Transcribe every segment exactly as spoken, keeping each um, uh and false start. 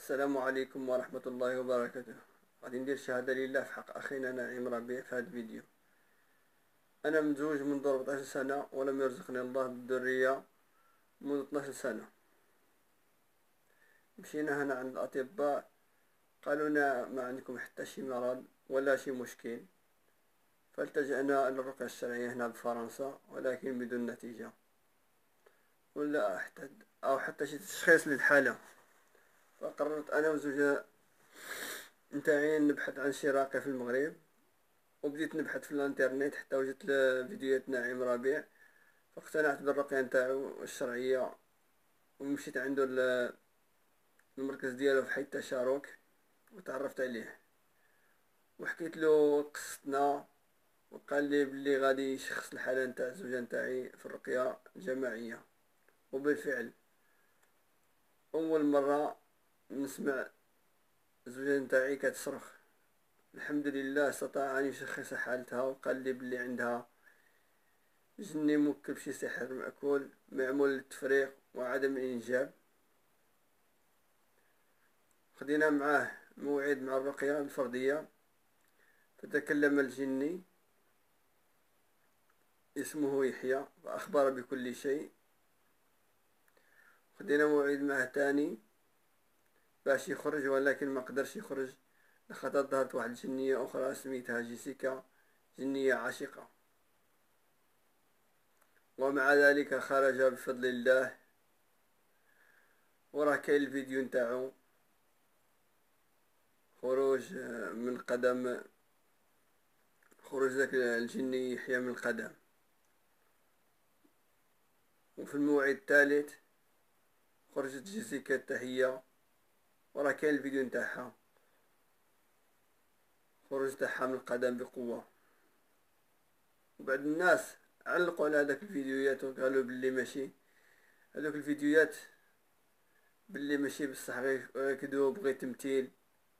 السلام عليكم ورحمة الله وبركاته. غادي ندير شهادة لله في حق أخينا نعيم ربيع في هذا الفيديو. أنا متزوج منذ أربعطاش سنة ولم يرزقني الله بالذرية منذ اثناش سنة. مشينا هنا عند الأطباء، قالوا لنا ما عندكم حتى شي مرض ولا شي مشكل، فالتجأنا للرقية الشرعية هنا بفرنسا ولكن بدون نتيجة ولا حتى أو حتى شي تشخيص للحالة. فقررت أنا وزوجة نتاعي نبحث عن شي راقي في المغرب، وبديت نبحث في الانترنت حتى وجدت فيديوهات نعيم ربيع، فاقتنعت بالرقية نتاعو الشرعية ومشيت عنده المركز ديالو في حي التشارك وتعرفت عليه وحكيت له قصتنا، وقال لي بلي غادي يشخص الحالة نتاع الزوجة نتاعي في الرقية الجماعية. وبالفعل أول مرة نسمع الزوجة نتاعي كتصرخ، الحمد لله استطاع أن يشخص حالتها، وقال لي بلي عندها جني موكل بشي سحر مأكول معمول للتفريق وعدم الإنجاب. خدينا معاه موعد مع الرقية الفردية، فتكلم الجني اسمه يحيى فأخبر بكل شيء. خدينا موعد معه تاني باش يخرج، ولكن ما قدرش يخرج لخاطر ظهرت واحد الجنية أخرى سميتها جيسيكا، جنية عاشقة، ومع ذلك خرج بفضل الله. وراه كاين الفيديو نتاعو خروج من قدم خروج ذاك الجني يحيى من القدم. وفي الموعد الثالث خرجت جيسيكا التحية، وراه كاين الفيديو نتاعها خروج تاعها من القدم بقوة. وبعض الناس علقوا على هذاك الفيديوهات وقالوا باللي ماشي هذوك الفيديوهات باللي ماشي بصح غير كذوب غير تمثيل،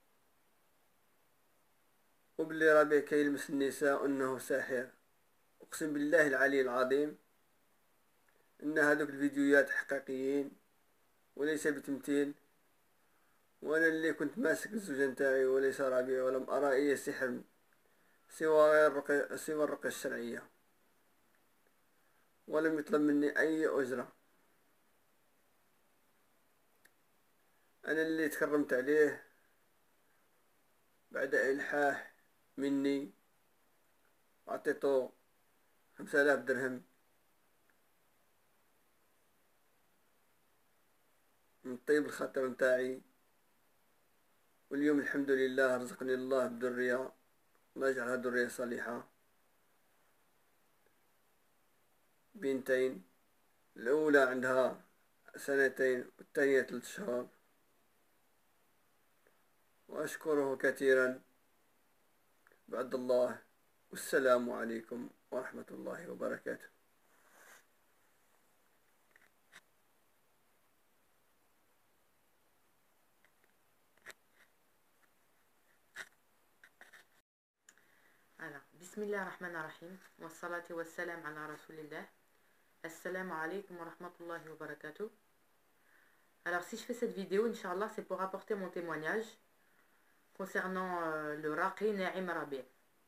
وباللي ربيع كيلمس النساء انه ساحر. اقسم بالله العلي العظيم ان هذوك الفيديوهات حقيقيين وليس بتمثيل، وانا اللي كنت ماسك الزوجة نتاعي وليس ربيع، ولم ارى اي سحر سوى غير الرقية سوى الرقية الشرعية، ولم يطلب مني اي اجرة. انا اللي تكرمت عليه بعد الحاح مني، اعطيته خمسة آلاف درهم من طيب الخاطر نتاعي، واليوم الحمد لله رزقني الله بذرية، الله يجعلها ذرية صالحة. بنتين، الأولى عندها سنتين والثانية ثلاث شهور، وأشكره كثيرا بعد الله. والسلام عليكم ورحمة الله وبركاته. Alors, Bismillah ar-Rahman ar-Rahim, wa salatu wa salam ala Rasulillah. Assalamu alaikum wa rahmatullahi wa barakatuh. Alors, si je fais cette vidéo, Inch'Allah, c'est pour apporter mon témoignage concernant euh, le Raqi Na'im Rabi'.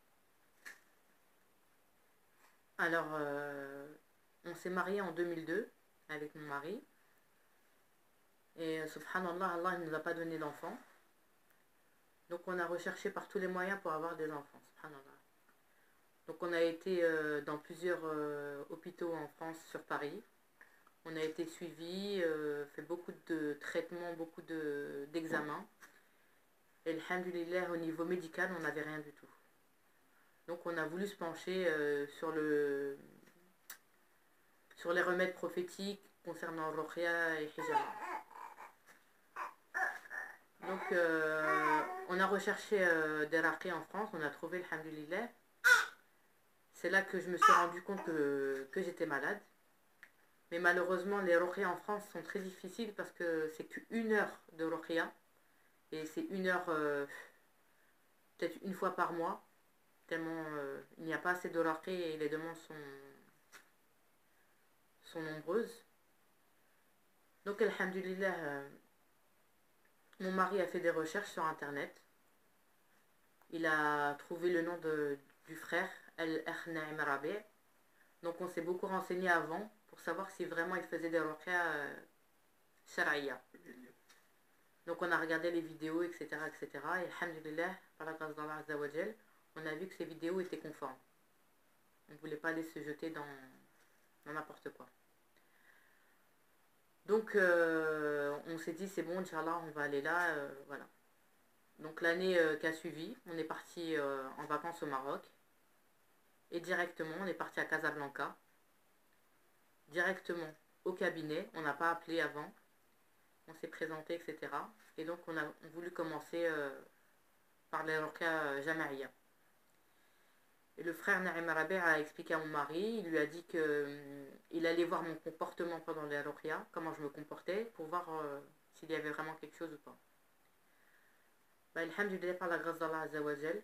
Alors, euh, on s'est marié en deux mille deux avec mon mari. Et euh, subhanallah, Allah ne nous a pas donné d'enfants. Donc, on a recherché par tous les moyens pour avoir des enfants, subhanallah. Donc on a été euh, dans plusieurs euh, hôpitaux en France, sur Paris. On a été suivis, euh, fait beaucoup de traitements, beaucoup d'examens. Et alhamdulillah, au niveau médical, on n'avait rien du tout. Donc on a voulu se pencher euh, sur, le, sur les remèdes prophétiques concernant Ruqya et Hijama. Donc euh, on a recherché euh, des raqis en France, on a trouvé alhamdulillah. C'est là que je me suis rendu compte que, que j'étais malade. Mais malheureusement, les ruqya en France sont très difficiles parce que c'est qu'une heure de ruqya. Et c'est une heure, euh, peut-être une fois par mois. Tellement euh, il n'y a pas assez de raqi et les demandes sont, sont nombreuses. Donc, alhamdulillah, euh, mon mari a fait des recherches sur internet. Il a trouvé le nom de, du frère Al-Akh Naim Rabi. Donc on s'est beaucoup renseigné avant pour savoir si vraiment il faisait des ruqya euh, shar'iyya. Donc on a regardé les vidéos, et cetera et cetera. Et alhamdulillah, par la grâce d'Allah Azza wa Jal, on a vu que ces vidéos étaient conformes. On ne voulait pas aller se jeter dans n'importe quoi. Donc euh, on s'est dit c'est bon, Inch'Allah, on va aller là, euh, voilà. Donc l'année euh, qui a suivi, on est parti euh, en vacances au Maroc. Et directement, on est parti à Casablanca. Directement au cabinet, on n'a pas appelé avant. On s'est présenté, et cetera. Et donc on a voulu commencer euh, par les ruqya euh, jama'iyya. Et le frère Naim Rabi a expliqué à mon mari, il lui a dit qu'il euh, allait voir mon comportement pendant les ruqya, comment je me comportais, pour voir euh, s'il y avait vraiment quelque chose ou pas. Bah, alhamdulillah, par la grâce d'Allah Azza wa Jal,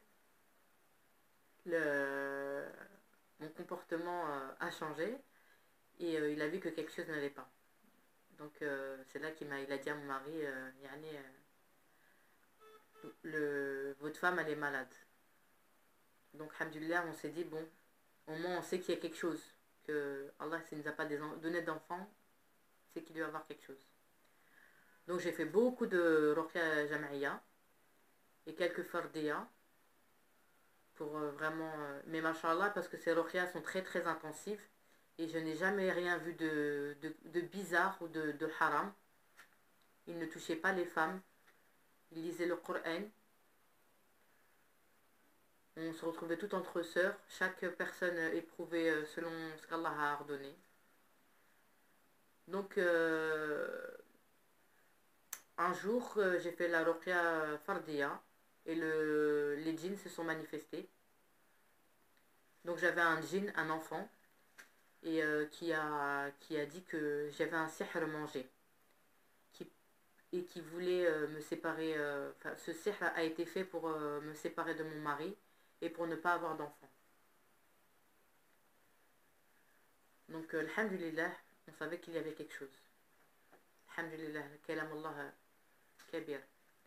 le... mon comportement euh, a changé et euh, il a vu que quelque chose n'allait pas. Donc euh, c'est là qu'il m'a, il a dit à mon mari, euh, Yani, euh, le, votre femme elle est malade. Donc alhamdulillah, on s'est dit bon, au moins on sait qu'il y a quelque chose, que Allah ne nous a pas donné d'enfants, c'est qu'il doit y avoir quelque chose. Donc j'ai fait beaucoup de ruqya jama'iyya et quelques fardiya pour euh, vraiment euh, mais mashallah, parce que ces ruqya sont très très intensives et je n'ai jamais rien vu de, de, de bizarre ou de, de haram. Ils ne touchaient pas les femmes, ils lisaient le Coran, on se retrouvait tout entre sœurs, chaque personne éprouvait euh, selon ce qu'Allah a ordonné. Donc euh, un jour euh, j'ai fait la ruqya fardiya et le, les djinns se sont manifestés. Donc j'avais un djinn, un enfant, et euh, qui, a, qui a dit que j'avais un sihr mangé. Qui, et qui voulait euh, me séparer. Euh, ce sihr a été fait pour euh, me séparer de mon mari et pour ne pas avoir d'enfant. Donc euh, alhamdulillah, on savait qu'il y avait quelque chose. Alhamdulillah, kalam Allah kabir.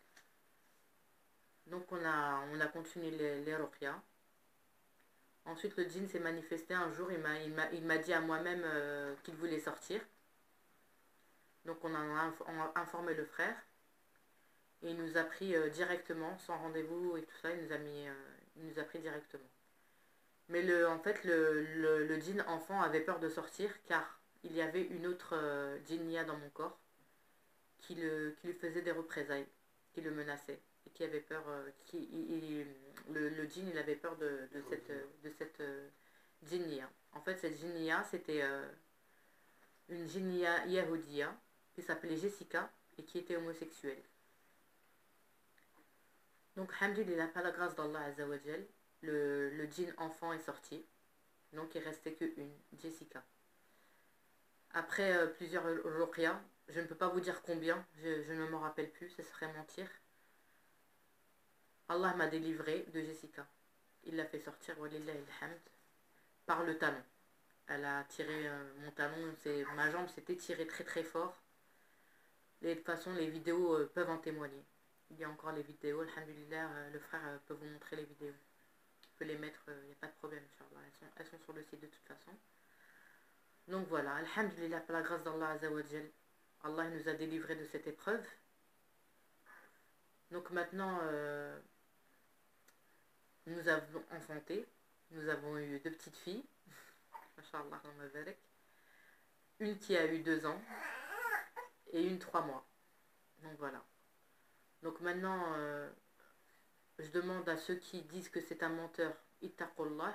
Donc on a, on a continué les, les ruqya. Ensuite le djinn s'est manifesté un jour, il m'a, il m'a, il m'a dit à moi-même euh, qu'il voulait sortir. Donc on en a informé le frère. Et il nous a pris euh, directement, sans rendez-vous et tout ça, il nous a, mis, euh, il nous a pris directement. Mais le, en fait le, le, le djinn enfant avait peur de sortir car il y avait une autre euh, djinnia dans mon corps qui, le, qui lui faisait des représailles, qui le menaçait. Et qui avait peur, euh, qui, il, il, le, le djinn il avait peur de, de cette, de cette euh, djinnia. En fait cette djinnia c'était euh, une djinnia yahoudia qui s'appelait Jessica et qui était homosexuelle. Donc alhamdulillah, par la grâce d'Allah Azza wa Jal, le, le djinn enfant est sorti. Donc il restait que une, Jessica. Après euh, plusieurs ruqya, je ne peux pas vous dire combien, je, je ne m'en rappelle plus, ce serait mentir. Allah m'a délivré de Jessica. Il l'a fait sortir, walillahi alhamd, par le talon. Elle a tiré euh, mon talon, ma jambe s'est étirée très très fort. Et de toute façon, les vidéos euh, peuvent en témoigner. Il y a encore les vidéos, alhamdulillah, euh, le frère euh, peut vous montrer les vidéos. Il peut les mettre, il euh, n'y a pas de problème, inchallah. Elles sont, elles sont sur le site de toute façon. Donc voilà, alhamdulillah, par la grâce d'Allah Azza wa Jal, Allah nous a délivrés de cette épreuve. Donc maintenant, euh, nous avons enfanté, nous avons eu deux petites filles, Masha'Allah, une qui a eu deux ans et une trois mois. Donc voilà. Donc maintenant, euh, je demande à ceux qui disent que c'est un menteur, ittaqullah.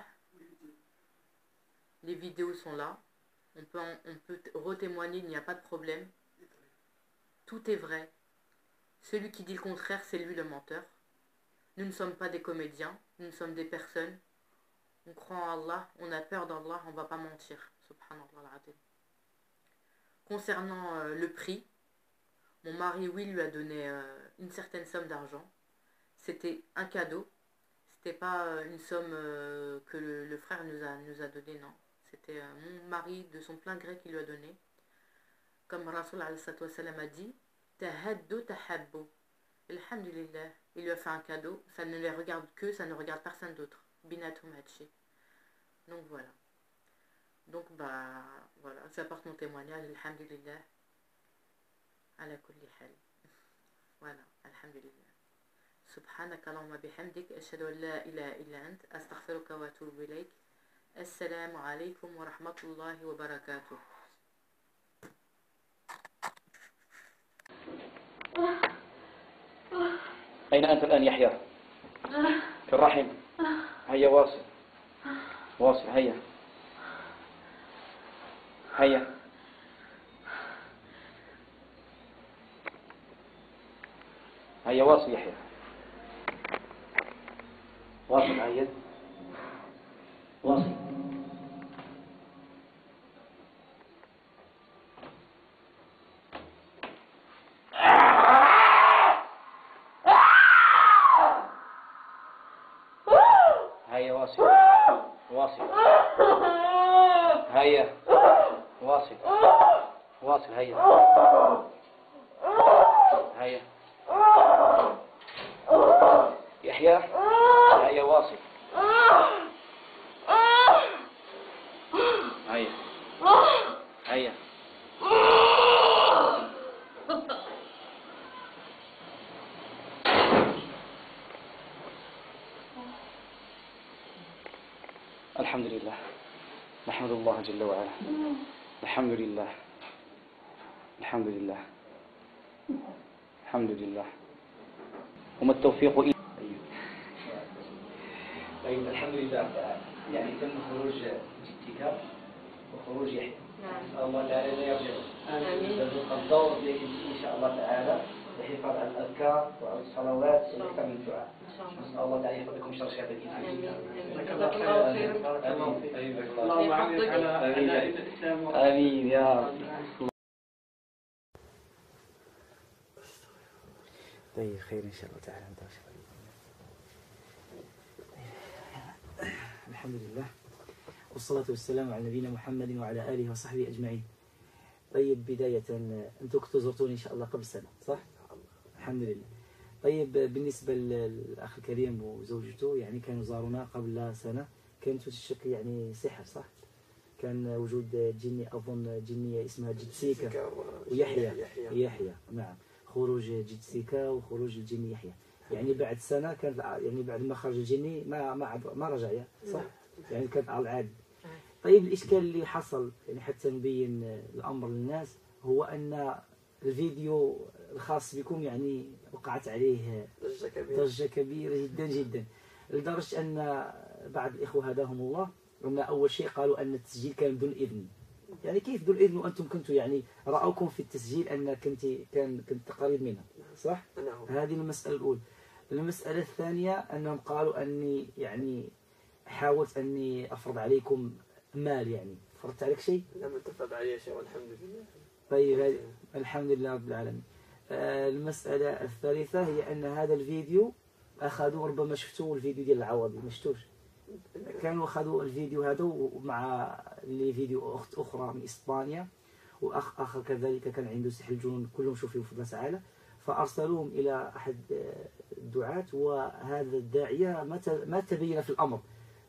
Les vidéos sont là. On peut, en, on peut retémoigner, il n'y a pas de problème. Tout est vrai. Celui qui dit le contraire, c'est lui le menteur. Nous ne sommes pas des comédiens, nous sommes des personnes. On croit en Allah, on a peur d'Allah, on ne va pas mentir. Subhanallah al-Azim. Concernant euh, le prix, mon mari, oui, lui a donné euh, une certaine somme d'argent. C'était un cadeau. C'était pas euh, une somme euh, que le, le frère nous a, nous a donné, non. C'était euh, mon mari de son plein gré qui lui a donné. Comme Rasul alayhi wa sallam a dit, tahaddu tahabbu. Alhamdulillah, il lui a fait un cadeau, ça ne les regarde que, ça ne regarde personne d'autre. Binatum Hatchi. Donc voilà. Donc bah voilà, j'apporte mon témoignage, alhamdulillah. Ala kulli hal. Voilà, alhamdulillah. Subhanaka Allahumma bihamdik, ashhadu an la ilaha illa ant, astaghfiruka wa atubu ilayk. Assalamu alaikum wa rahmatullahi wa barakatuh. أين أنت الآن يحيى؟ في الرحم. هيا واصل واصل هيا هيا هيا واصل يحيى واصل هيا واصل. هيا واصل واصل هيا واصل واصل هيا هيا يحيى هيا واصل هيا هيا الحمد لله نحمد الله جل وعلا. الحمد لله الحمد لله الحمد لله وما التوفيق إلا طيب. الحمد لله يعني تم خروج جدك وخروج يحيى. نسأل الله تعالى لا يرجع. آمين. الدور بيك إن شاء الله تعالى الحفاظ على الأذكار وعلى الصلوات والأكثر من الدعاء. نسأل الله تعالى يحفظكم شر شهادة الإنسان. اللهم عافيك على أعداء الإسلام. آمين يا رب. طيب خير إن شاء الله تعالى. الحمد لله والصلاة والسلام على نبينا محمد وعلى آله وصحبه أجمعين. طيب بداية أنتم كنتوا زرتوني إن شاء الله قبل سنة صح؟ الحمد لله. طيب بالنسبة للأخ الكريم وزوجته يعني كانوا زارونا قبل سنة، كانت تشك يعني سحر صح؟ كان وجود جني أظن جنية اسمها جدسيكا ويحيى يحيى نعم، خروج جدسيكا وخروج الجني يحيى. يعني بعد سنة كان يعني بعد ما خرج الجني ما ما ما رجع صح؟ يعني كانت على العاد. طيب الإشكال اللي حصل يعني حتى نبين الأمر للناس هو أن الفيديو الخاص بكم يعني وقعت عليه ضجة كبيرة ضجة كبيرة جدا جدا، لدرجة أن بعض الإخوة هداهم الله أن أول شيء قالوا أن التسجيل كان بدون إذن. يعني كيف بدون إذن وأنتم كنتوا يعني رأوكم في التسجيل أن كنت كان كنت قريب منها صح؟ نعم. هذه المسألة الأولى. المسألة الثانية أنهم قالوا أني يعني حاولت أني أفرض عليكم مال، يعني فرضت عليك شيء؟ لم تفرض علي شيء والحمد لله. طيب الحمد لله رب العالمين. آه المسألة الثالثة هي أن هذا الفيديو أخذوا، ربما شفتوا الفيديو ديال العوضي ما شفتوش؟ كانوا أخذوا الفيديو هذا ومع اللي فيديو أخت أخرى من إسبانيا وأخ آخر كذلك كان عنده سحر الجنون، كلهم شوفوا في الله تعالى، فأرسلوهم إلى أحد الدعاة وهذا الداعية ما تبين في الأمر،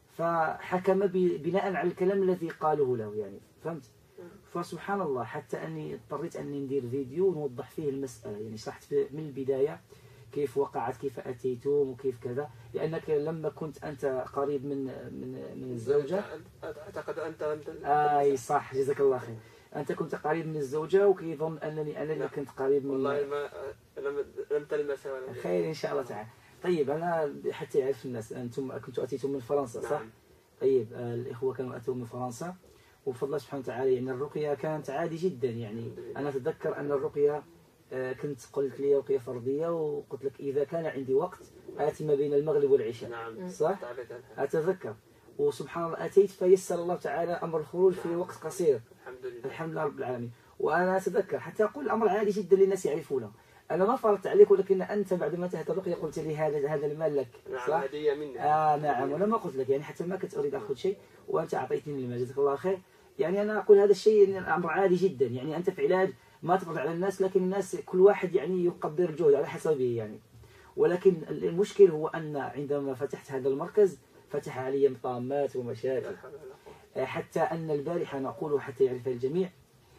فحكم بناء على الكلام الذي قالوه له يعني فهمت؟ فسبحان الله حتى أني اضطريت أني ندير فيديو نوضح فيه المسألة، يعني شرحت من البداية كيف وقعت كيف أتيتم وكيف كذا، لأنك لما كنت أنت قريب من من من الزوجة أعتقد أنت أنت أي صح جزاك الله خير، أنت كنت قريب من الزوجة وكيظن أنني أنا اللي كنت قريب من والله ما لم لم تلمسها ولا خير إن شاء الله تعالى. طيب أنا حتى يعرف الناس أنتم كنتوا أتيتم من فرنسا صح؟ نعم. طيب الإخوة كانوا أتوا من فرنسا وبفضل الله سبحانه وتعالى يعني الرقية كانت عادي جدا، يعني أنا أتذكر أن الرقية كنت قلت لي رقية فردية وقلت لك إذا كان عندي وقت آتي ما بين المغرب والعشاء نعم. صح؟ أتذكر وسبحان الله أتيت فيسر الله تعالى أمر الخروج في وقت قصير الحمد لله الحمد لله رب العالمين. وأنا أتذكر حتى أقول الأمر عادي جدا للناس يعرفونه، أنا ما فرضت عليك ولكن أنت بعد ما انتهت الرقية قلت لي هذا هذا المال لك نعم. صح؟ هدية مني. آه نعم، وأنا ما قلت لك يعني حتى ما كنت أريد أخذ شيء وأنت أعطيتني المال جزاك الله خير. يعني أنا أقول هذا الشيء أمر عادي جدا، يعني أنت في علاج ما تفرض على الناس، لكن الناس كل واحد يعني يقدر الجهد على حسبه يعني. ولكن المشكل هو أن عندما فتحت هذا المركز فتح علي طامات ومشاكل، حتى أن البارحة نقول حتى يعرفها الجميع،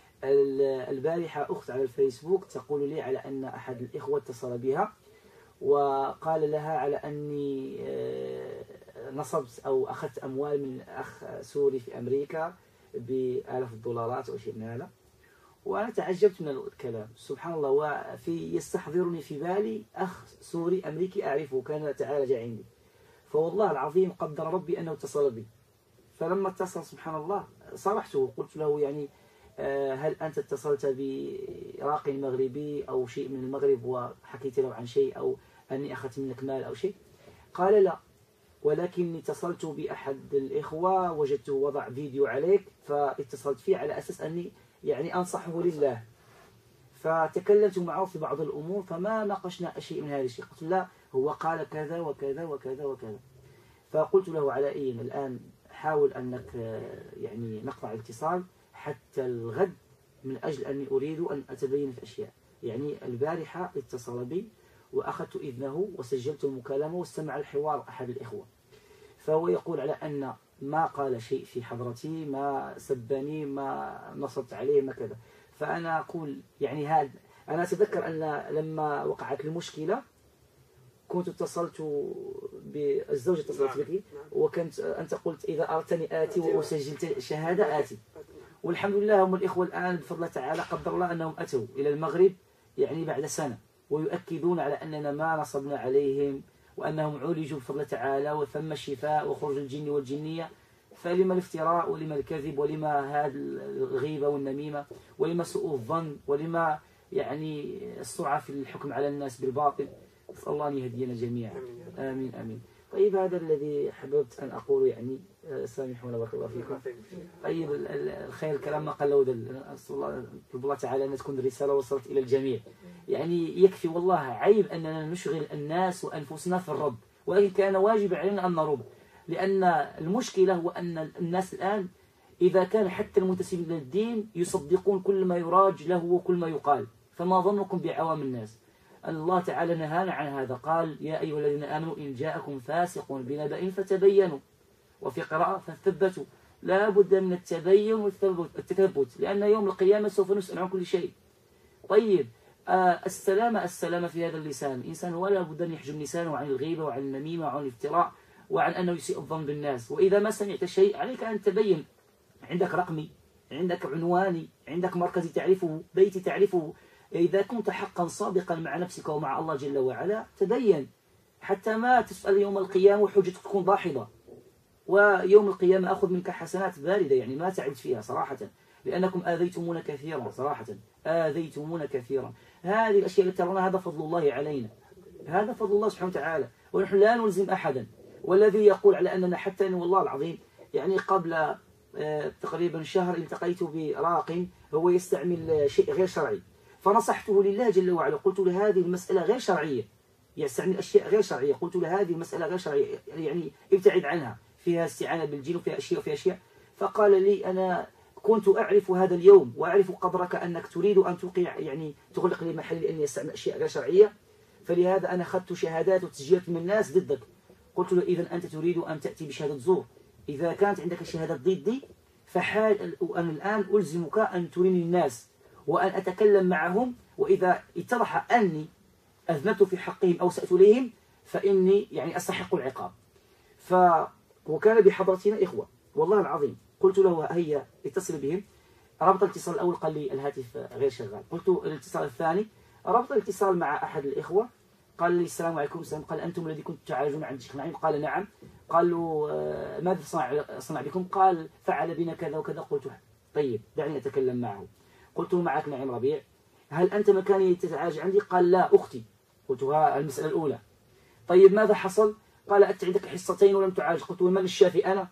البارحة أخت على الفيسبوك تقول لي على أن أحد الإخوة اتصل بها وقال لها على أني نصبت أو أخذت أموال من أخ سوري في أمريكا بآلاف الدولارات أو شيء من هذا. وأنا تعجبت من الكلام سبحان الله، وفي يستحضرني في بالي أخ سوري أمريكي أعرفه كان تعالج عندي، فوالله العظيم قدر ربي أنه اتصل بي. فلما اتصل سبحان الله صرحته، قلت له يعني هل أنت اتصلت براقي مغربي أو شيء من المغرب وحكيت له عن شيء أو أني أخذت منك مال أو شيء؟ قال لا، ولكني اتصلت بأحد الإخوة وجدته وضع فيديو عليك فاتصلت فيه على أساس أني يعني أنصحه لله. فتكلمت معه في بعض الأمور فما ناقشنا شيء من هذا الشيء، قلت لا هو قال كذا وكذا وكذا وكذا. فقلت له على أي الآن حاول أنك يعني نقطع الاتصال حتى الغد من أجل أني أريد أن أتبين في أشياء. يعني البارحة اتصل بي وأخذت إذنه وسجلت المكالمة واستمع الحوار أحد الإخوة، فهو يقول على أن ما قال شيء في حضرتي، ما سبني، ما نصبت عليه، ما كذا. فأنا أقول يعني هذا، أنا أتذكر أن لما وقعت المشكلة كنت اتصلت بالزوجة اتصلت بك وكنت أنت قلت إذا أردتني آتي وسجلت شهادة آتي. والحمد لله هم الإخوة الآن بفضل الله تعالى قدر الله أنهم أتوا إلى المغرب يعني بعد سنة ويؤكدون على أننا ما نصبنا عليهم وأنهم عولجوا بفضل الله تعالى وثم الشفاء وخروج الجن والجنية. فلما الافتراء ولما الكذب ولما هذه الغيبة والنميمة ولما سوء الظن ولما يعني السرعة في الحكم على الناس بالباطل؟ نسأل الله أن يهدينا جميعا. آمين آمين. طيب هذا الذي حببت أن أقول يعني سامحونا بارك الله فيكم. طيب الخير الكلام ما قل ودل، أسأل الله الله تعالى أن تكون الرسالة وصلت إلى الجميع. يعني يكفي والله عيب أننا نشغل الناس وأنفسنا في الرب، ولكن كان واجب علينا أن نرد، لأن المشكلة هو أن الناس الآن إذا كان حتى المنتسبين للدين يصدقون كل ما يراج له وكل ما يقال، فما ظنكم بعوام الناس؟ الله تعالى نهانا عن هذا، قال يا أيها الذين آمنوا إن جاءكم فاسق بنبأ فتبينوا، وفي قراءة فثبتوا. لا بد من التبين والتثبت، لأن يوم القيامة سوف نسأل عن كل شيء. طيب آه السلامة السلامة في هذا اللسان، الإنسان ولا بد أن يحجم لسانه عن الغيبة وعن النميمة وعن الافتراء وعن أنه يسيء الظن بالناس. وإذا ما سمعت شيء عليك أن تبين، عندك رقمي، عندك عنواني، عندك مركزي تعرفه، بيتي تعرفه. إذا كنت حقا صادقا مع نفسك ومع الله جل وعلا تبين، حتى ما تسأل يوم القيامة وحجتك تكون ضاحضة، ويوم القيامة أخذ منك حسنات باردة يعني ما تعبت فيها صراحة، لأنكم آذيتمونا كثيرا، صراحة آذيتمونا كثيرا. هذه الأشياء التي ترونها هذا فضل الله علينا، هذا فضل الله سبحانه وتعالى، ونحن لا نلزم أحدا. والذي يقول على أننا حتى أن والله العظيم يعني قبل تقريبا شهر التقيت براق هو يستعمل شيء غير شرعي، فنصحته لله جل وعلا، قلت له هذه المسألة غير شرعية، يستعمل أشياء غير شرعية، قلت له هذه المسألة غير شرعية يعني ابتعد عنها، فيها استعانة بالجن وفيها أشياء وفيها أشياء. فقال لي أنا كنت أعرف هذا اليوم وأعرف قدرك أنك تريد أن توقع يعني تغلق لي محل لأني أستعمل أشياء غير شرعية، فلهذا أنا أخذت شهادات وتسجيلات من الناس ضدك. قلت له إذا أنت تريد أن تأتي بشهادة زور، إذا كانت عندك شهادات ضدي فحال أنا الآن ألزمك أن تريني الناس وأن أتكلم معهم، وإذا اتضح أني أذنبت في حقهم أو سأت إليهم فإني يعني أستحق العقاب. ف وكان بحضرتنا إخوة والله العظيم، قلت له هيا اتصل بهم. ربط الاتصال الأول قال لي الهاتف غير شغال، قلت الاتصال الثاني ربط الاتصال مع أحد الإخوة قال لي السلام عليكم السلام، قال أنتم الذي كنتم تعالجون عند الشيخ نعيم؟ قال نعم. قال له ماذا صنع صنع بكم؟ قال فعل بنا كذا وكذا. قلت طيب دعني أتكلم معه. قلت له معك نعيم ربيع، هل أنت مكاني تتعالج عندي؟ قال لا أختي. قلت ها المسألة الأولى. طيب ماذا حصل؟ قال أنت عندك حصتين ولم تعالج. قلت ومن الشافي أنا؟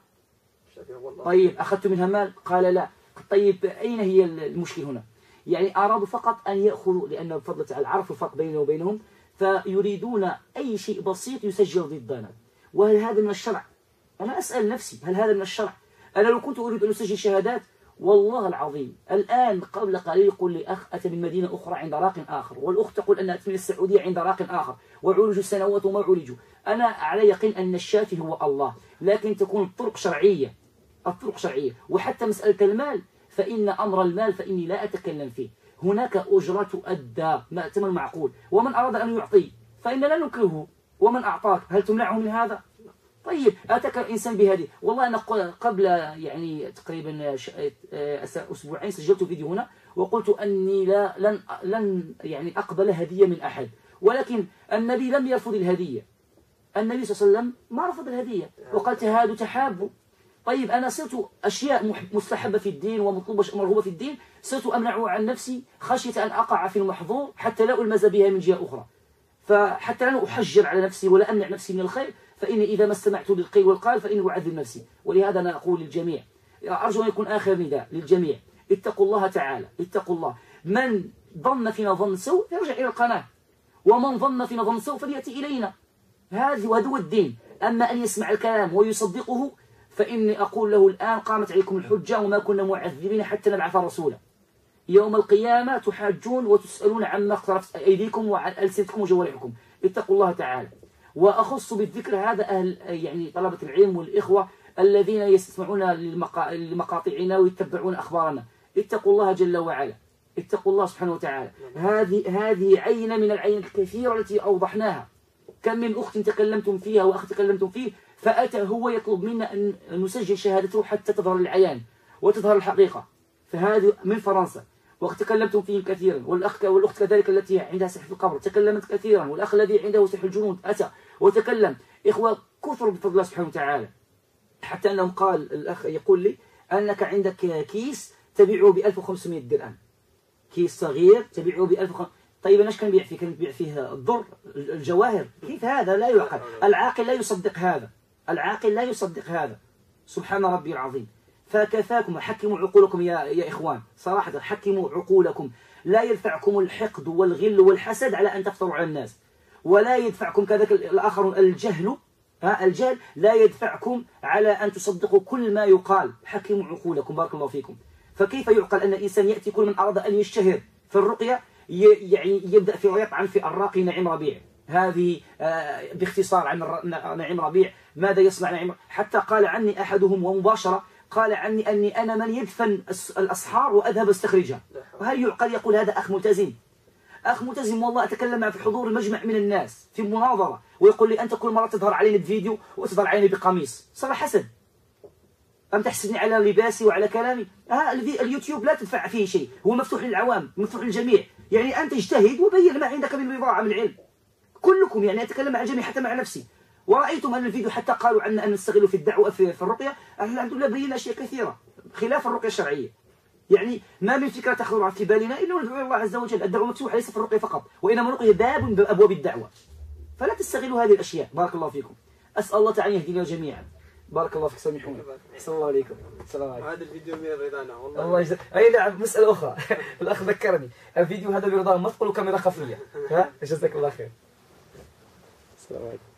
طيب أخذت منها مال؟ قال لا. طيب أين هي المشكلة هنا؟ يعني أرادوا فقط أن يأخذوا، لأن بفضل تعالى عرفوا الفرق بيننا وبينهم، فيريدون أي شيء بسيط يسجل ضدنا. وهل هذا من الشرع؟ أنا أسأل نفسي هل هذا من الشرع؟ أنا لو كنت أريد أن أسجل شهادات والله العظيم الآن قبل قليل يقول لي أخ أتى من مدينة أخرى عند راق آخر، والأخت تقول أنها أتى من السعودية عند راق آخر، وعولجوا سنوات وما عولجوا. أنا على يقين أن الشافي هو الله، لكن تكون الطرق شرعية، الطرق شرعية. وحتى مسألة المال فإن أمر المال فإني لا أتكلم فيه، هناك أجرة تؤدى ما ثمن معقول، ومن أراد أن يعطي فإن لا نكرهه، ومن أعطاك هل تمنعه من هذا؟ طيب أتاك الإنسان بهذه. والله أنا قبل يعني تقريبا أسبوعين سجلت فيديو هنا وقلت أني لا لن لن يعني أقبل هدية من أحد، ولكن النبي لم يرفض الهدية. النبي صلى الله عليه وسلم ما رفض الهدية وقال تهادوا تحابوا. طيب أنا صرت أشياء مستحبة في الدين ومطلوبة مرغوبة في الدين صرت أمنع عن نفسي خشية أن أقع في المحظور حتى لا ألمز بها من جهة أخرى. فحتى لا أحجر على نفسي ولا أمنع نفسي من الخير، فإني إذا ما استمعت للقيل والقال فإني أعذب نفسي. ولهذا أنا أقول للجميع، أرجو أن يكون آخر نداء للجميع، اتقوا الله تعالى، اتقوا الله. من ظن فينا ظن سوء يرجع إلى القناة، ومن ظن فينا ظن سوء فليأتي إلينا. هذا هو الدين. أما أن يسمع الكلام ويصدقه فإني أقول له الآن قامت عليكم الحجة وما كنا معذبين حتى نبعث رسولا. يوم القيامة تحاجون وتسألون عما اقترفت أيديكم وعن ألسنتكم وجوارحكم. اتقوا الله تعالى. وأخص بالذكر هذا أهل يعني طلبة العلم والإخوة الذين يستمعون لمقاطعنا ويتبعون أخبارنا. اتقوا الله جل وعلا، اتقوا الله سبحانه وتعالى. هذه هذه عينة من العين الكثيرة التي أوضحناها. كم من أخت تكلمتم فيها وأخت تكلمتم فيه فأتى هو يطلب منا أن نسجل شهادته حتى تظهر العيان وتظهر الحقيقة. فهذه من فرنسا وقد تكلمتم فيه كثيرا، والأخ والأخت كذلك التي عندها سحر في القبر تكلمت كثيرا، والأخ الذي عنده سحر الجنود أتى وتكلم. إخوة كثر بفضل الله سبحانه وتعالى، حتى أنهم قال الأخ يقول لي أنك عندك كيس تبيعه ب ألف وخمسمائة درهم، كيس صغير تبيعه ب ألف وخمسمائة. طيب أنا ايش كان بيع فيه؟ كان بيع فيه الضر، الجواهر. كيف هذا؟ لا يعقل. العاقل لا يصدق هذا، العاقل لا يصدق هذا. سبحان ربي العظيم. فكفاكم، حكموا عقولكم يا يا إخوان، صراحة حكموا عقولكم. لا يدفعكم الحقد والغل والحسد على أن تفتروا على الناس، ولا يدفعكم كذلك الآخرون الجهل، ها الجهل لا يدفعكم على أن تصدقوا كل ما يقال. حكموا عقولكم بارك الله فيكم. فكيف يعقل أن الإنسان يأتي كل من أراد أن يشتهر في الرقية يعني يبدأ في ويطعن في الراقي نعيم ربيع. هذه باختصار عن نعيم ربيع ماذا يصنع نعيم. حتى قال عني أحدهم ومباشرة قال عني أني أنا من يدفن الأسحار وأذهب استخرجها. وهل يعقل يقول هذا أخ ملتزم؟ أخ ملتزم والله أتكلم معه في حضور المجمع من الناس في مناظرة ويقول لي أنت كل مرة تظهر علينا بفيديو وتظهر علينا بقميص. صار حسد. أم تحسدني على لباسي وعلى كلامي؟ آه اليوتيوب لا تدفع فيه شيء، هو مفتوح للعوام مفتوح للجميع. يعني أنت اجتهد وبين ما عندك من بضاعة من العلم كلكم. يعني أتكلم مع الجميع حتى مع نفسي. ورأيتم أن الفيديو حتى قالوا عنا أن نستغل في الدعوة في, في الرقية. الحمد لله بينا أشياء كثيرة خلاف الرقية الشرعية. يعني ما من فكرة تخطر في بالنا إلا ندعو الله عز وجل. الدعوة مفتوحة ليس في الرقية فقط، وإنما الرقية باب من أبواب الدعوة. فلا تستغلوا هذه الأشياء. بارك الله فيكم. أسأل الله تعالى يهدينا جميعا. بارك الله فيك. سامحوني. أحسن الله عليكم. السلام عليكم. هذا الفيديو من رضانا والله. الله يجزاك. أي نعم. مسألة أخرى الأخ ذكرني الفيديو هذا برضاه ما تقولوا كاميرا خفية. ها جزاك الله خير. السلام عليكم.